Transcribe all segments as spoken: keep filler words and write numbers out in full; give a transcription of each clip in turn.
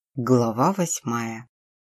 Глава восьмая.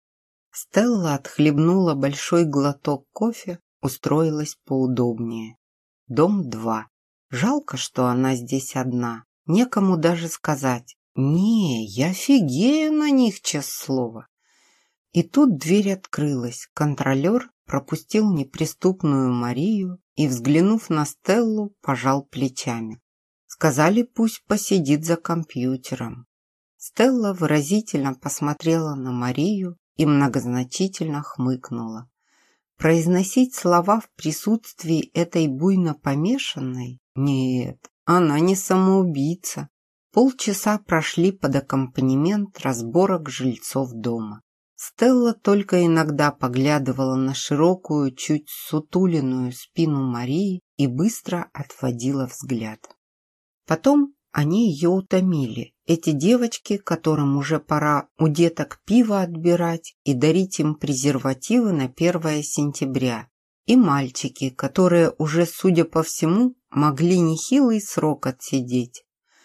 Стелла отхлебнула большой глоток кофе, устроилась поудобнее. Дом два. Жалко, что она здесь одна. Некому даже сказать: «Не, я офигею на них, честное слово». И тут дверь открылась. Контролер пропустил неприступную Марию и, взглянув на Стеллу, пожал плечами. Сказали, пусть посидит за компьютером. Стелла выразительно посмотрела на Марию и многозначительно хмыкнула. Произносить слова в присутствии этой буйно помешанной? Нет, она не самоубийца. Полчаса прошли под аккомпанемент разборок жильцов дома. Стелла только иногда поглядывала на широкую, чуть сутуленную спину Марии и быстро отводила взгляд. Потом они ее утомили. Эти девочки, которым уже пора у деток пиво отбирать и дарить им презервативы на первое сентября. И мальчики, которые уже, судя по всему, могли нехилый срок отсидеть.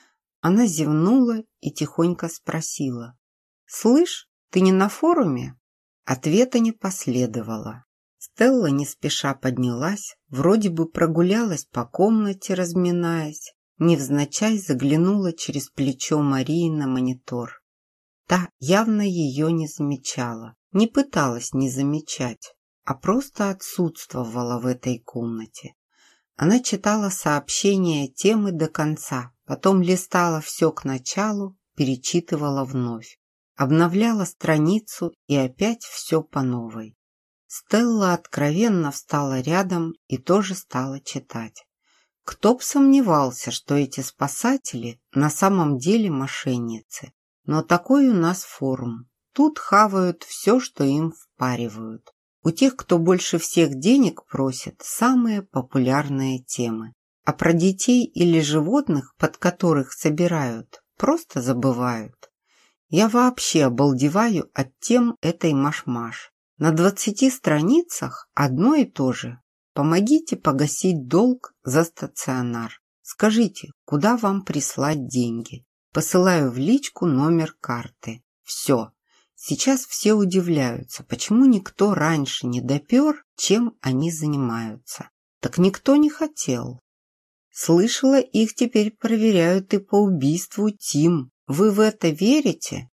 Она зевнула и тихонько спросила: «Слышь, ты не на форуме?» Ответа не последовало. Стелла не спеша поднялась, вроде бы прогулялась по комнате, разминаясь. Невзначай заглянула через плечо Марии на монитор. Та явно ее не замечала, не пыталась не замечать, а просто отсутствовала в этой комнате. Она читала сообщения темы до конца, потом листала все к началу, перечитывала вновь, обновляла страницу и опять все по новой. Стелла откровенно встала рядом и тоже стала читать. Кто б сомневался, что эти спасатели на самом деле мошенницы. Но такой у нас форум. Тут хавают все, что им впаривают. У тех, кто больше всех денег просит, самые популярные темы. А про детей или животных, под которых собирают, просто забывают. Я вообще обалдеваю от тем этой маш-маш. На двадцати страницах одно и то же. Помогите погасить долг за стационар. Скажите, куда вам прислать деньги? Посылаю в личку номер карты. Все. Сейчас все удивляются, почему никто раньше не допер, чем они занимаются. Так никто не хотел. Слышала, их теперь проверяют и по убийству Тим. Вы в это верите?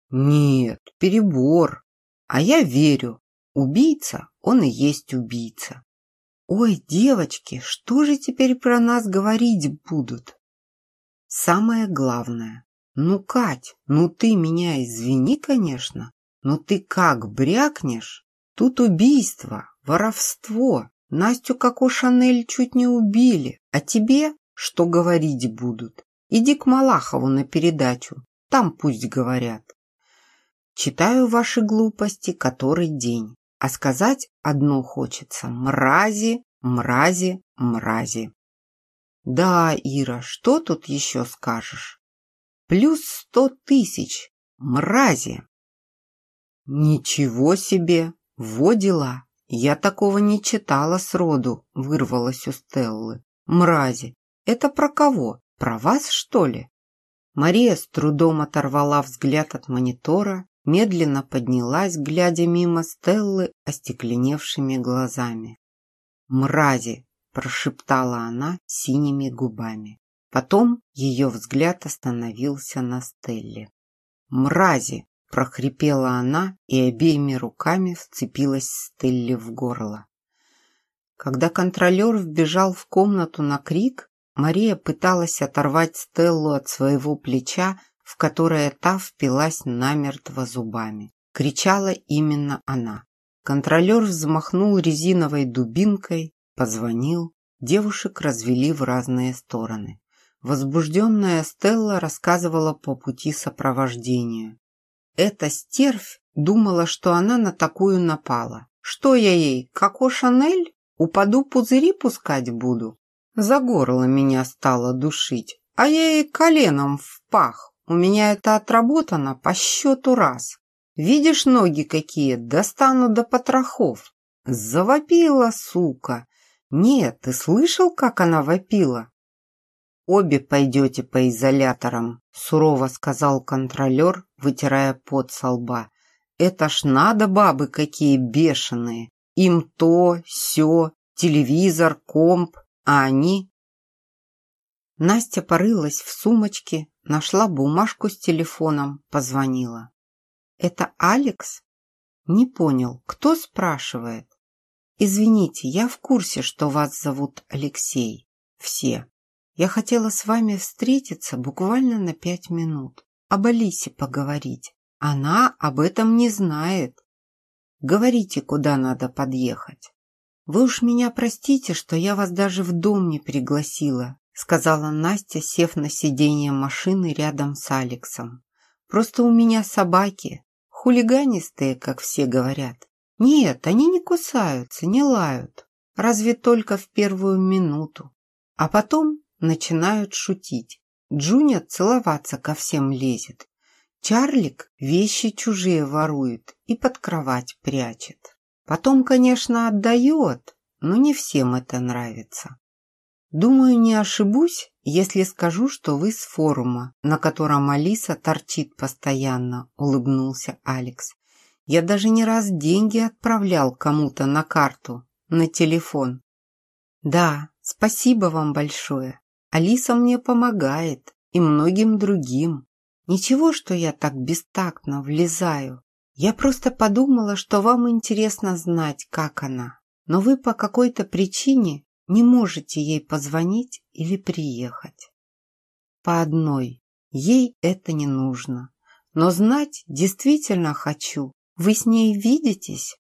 Нет, перебор. А я верю. Убийца, он и есть убийца. «Ой, девочки, что же теперь про нас говорить будут?» «Самое главное. Ну, Кать, ну ты меня извини, конечно, но ты как брякнешь? Тут убийство, воровство. Настю Коко Шанель чуть не убили. А тебе что говорить будут? Иди к Малахову на передачу, там пусть говорят. Читаю ваши глупости который день. А сказать одно хочется: мрази, мрази, мрази. Да, Ира, что тут еще скажешь? Плюс сто тысяч, мрази. Ничего себе, во дела. Я такого не читала сроду, вырвалось у Стеллы. Мрази, это про кого? Про вас, что ли? Мария с трудом оторвала взгляд от монитора, медленно поднялась, глядя мимо Стеллы остекленевшими глазами. «Мрази!» – прошептала она синими губами. Потом ее взгляд остановился на Стелле. «Мрази!» – прохрипела она и обеими руками вцепилась Стелле в горло. Когда контролер вбежал в комнату на крик, Мария пыталась оторвать Стеллу от своего плеча, в которое та впилась намертво зубами. Кричала именно она. Контролер взмахнул резиновой дубинкой, позвонил. Девушек развели в разные стороны. Возбужденная Стелла рассказывала по пути сопровождению. Эта стервь думала, что она на такую напала. Что я ей, Коко Шанель? Упаду, пузыри пускать буду? За горло меня стало душить, а я ей коленом в пах. У меня это отработано по счету раз. Видишь, ноги какие, достану до потрохов. Завопила, сука. Нет, ты слышал, как она вопила? Обе пойдете по изоляторам, сурово сказал контролер, вытирая пот со лба. «Это ж надо, бабы какие бешеные! Им то, сё, телевизор, комп, а они...» Настя порылась в сумочке, нашла бумажку с телефоном, позвонила. «Это Алекс?» «Не понял, кто спрашивает?» «Извините, я в курсе, что вас зовут Алексей. Все. Я хотела с вами встретиться буквально на пять минут. Об Алисе поговорить. Она об этом не знает. Говорите, куда надо подъехать». «Вы уж меня простите, что я вас даже в дом не пригласила», сказала Настя, сев на сиденье машины рядом с Алексом. «Просто у меня собаки, хулиганистые, как все говорят. Нет, они не кусаются, не лают, разве только в первую минуту. А потом начинают шутить. Джуня целоваться ко всем лезет. Чарлик вещи чужие ворует и под кровать прячет. Потом, конечно, отдает, но не всем это нравится. Думаю, не ошибусь, если скажу, что вы с форума, на котором Алиса торчит постоянно», — улыбнулся Алекс. «Я даже не раз деньги отправлял кому-то на карту, на телефон». «Да, спасибо вам большое. Алиса мне помогает и многим другим. Ничего, что я так бестактно влезаю. Я просто подумала, что вам интересно знать, как она. Но вы по какой-то причине не можете ей позвонить или приехать. По одной. Ей это не нужно. Но знать действительно хочу. Вы с ней видитесь?»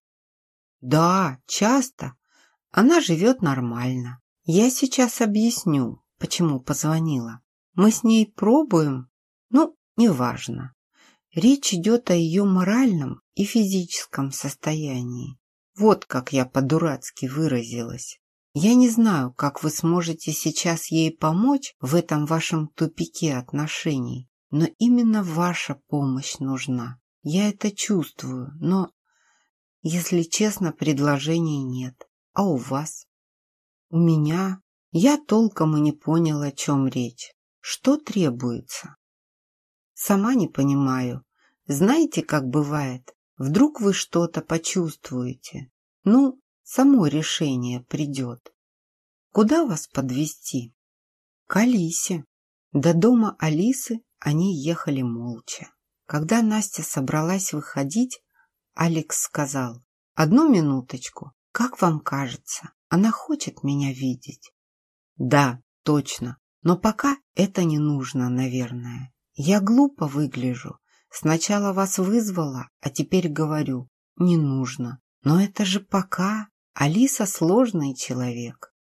«Да, часто. Она живет нормально. Я сейчас объясню, почему позвонила. Мы с ней пробуем. Ну, неважно. Речь идет о ее моральном и физическом состоянии. Вот как я по-дурацки выразилась. Я не знаю, как вы сможете сейчас ей помочь в этом вашем тупике отношений, но именно ваша помощь нужна. Я это чувствую, но, если честно, предложений нет. А у вас?» «У меня? Я толком и не поняла, о чем речь. Что требуется?» «Сама не понимаю. Знаете, как бывает? Вдруг вы что-то почувствуете. Ну, само решение придет. Куда вас подвезти?» «К Алисе». До дома Алисы они ехали молча. Когда Настя собралась выходить, Алекс сказал: «Одну минуточку. Как вам кажется, она хочет меня видеть?» «Да, точно. Но пока это не нужно, наверное. Я глупо выгляжу. Сначала вас вызвала, а теперь говорю, не нужно. Но это же пока. Алиса сложный человек».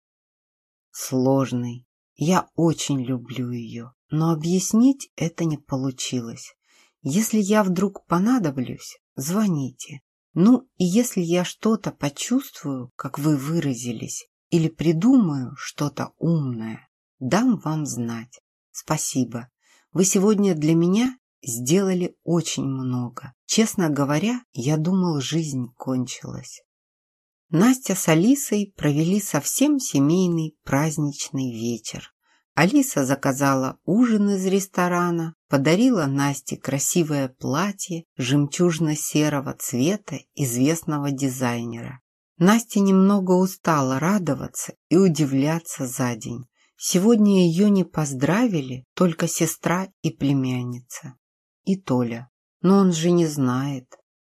«Сложный. Я очень люблю ее, но объяснить это не получилось. Если я вдруг понадоблюсь, звоните. Ну, и если я что-то почувствую, как вы выразились, или придумаю что-то умное, дам вам знать. Спасибо. Вы сегодня для меня сделали очень много. Честно говоря, я думал, жизнь кончилась». Настя с Алисой провели совсем семейный праздничный вечер. Алиса заказала ужин из ресторана, подарила Насте красивое платье жемчужно-серого цвета известного дизайнера. Настя немного устала радоваться и удивляться за день. Сегодня ее не поздравили только сестра и племянница. И Толя. Но он же не знает.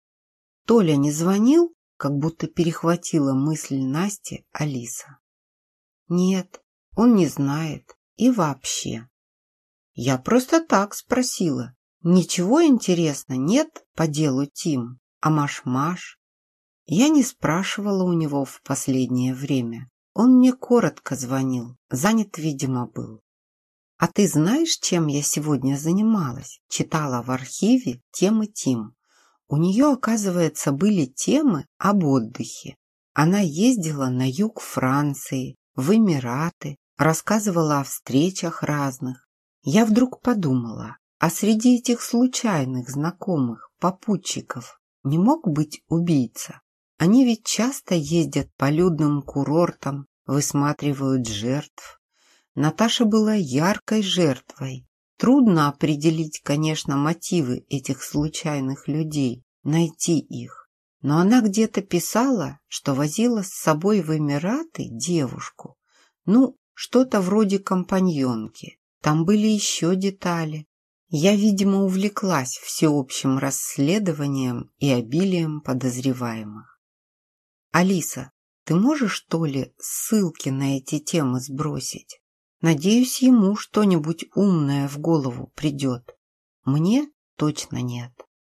Толя не звонил? Как будто перехватила мысль Насти Алиса. «Нет, он не знает. И вообще». «Я просто так спросила. Ничего интересного нет по делу Тим, а Маш-Маш?» Я не спрашивала у него в последнее время. Он мне коротко звонил, занят, видимо, был. «А ты знаешь, чем я сегодня занималась?» Читала в архиве темы Тим. У нее, оказывается, были темы об отдыхе. Она ездила на юг Франции, в Эмираты, рассказывала о встречах разных. Я вдруг подумала, а среди этих случайных знакомых, попутчиков, не мог быть убийца? Они ведь часто ездят по людным курортам, высматривают жертв. Наташа была яркой жертвой. Трудно определить, конечно, мотивы этих случайных людей, найти их. Но она где-то писала, что возила с собой в Эмираты девушку. Ну, что-то вроде компаньонки. Там были еще детали. Я, видимо, увлеклась всеобщим расследованием и обилием подозреваемых. Алиса, ты можешь, что ли, ссылки на эти темы сбросить? Надеюсь, ему что-нибудь умное в голову придет. Мне точно нет.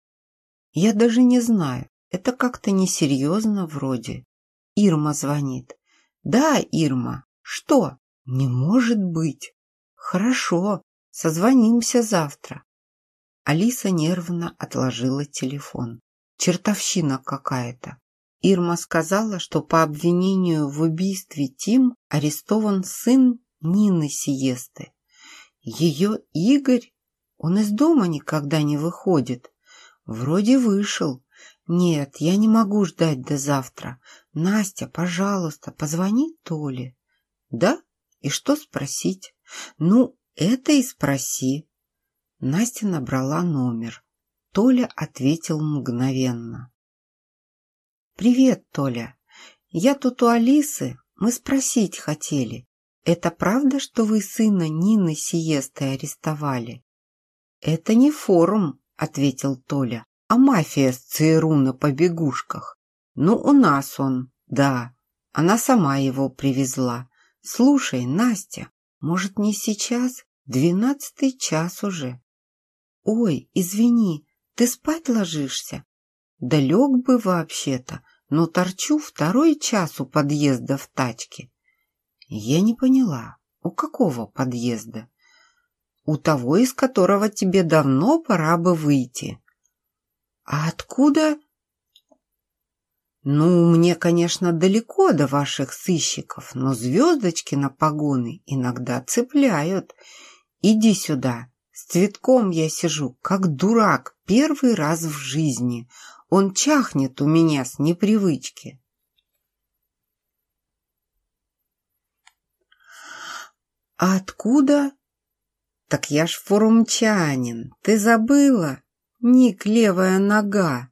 Я даже не знаю, это как-то несерьезно вроде. Ирма звонит. Да, Ирма, что? Не может быть. Хорошо, созвонимся завтра. Алиса нервно отложила телефон. Чертовщина какая-то. Ирма сказала, что по обвинению в убийстве Тим арестован сын Нины Сиесты. Ее Игорь? Он из дома никогда не выходит. Вроде вышел. Нет, я не могу ждать до завтра. Настя, пожалуйста, позвони Толе. Да? И что спросить? Ну, это и спроси. Настя набрала номер. Толя ответил мгновенно. Привет, Толя. Я тут у Алисы. Мы спросить хотели. Это правда, что вы сына Нины Сиесты арестовали? Это не форум, ответил Толя, а мафия с ЦРУ на побегушках. Ну, у нас он, да. Она сама его привезла. Слушай, Настя, может, не сейчас? Двенадцатый час уже. Ой, извини, ты спать ложишься? Да лег бы вообще-то, но торчу второй час у подъезда в тачке. Я не поняла, у какого подъезда? У того, из которого тебе давно пора бы выйти. А откуда? Ну, мне, конечно, далеко до ваших сыщиков, но звездочки на погоны иногда цепляют. Иди сюда. С Цветком я сижу, как дурак, первый раз в жизни. Он чахнет у меня с непривычки. А откуда? Так я ж форумчанин. Ты забыла? Ник левая нога.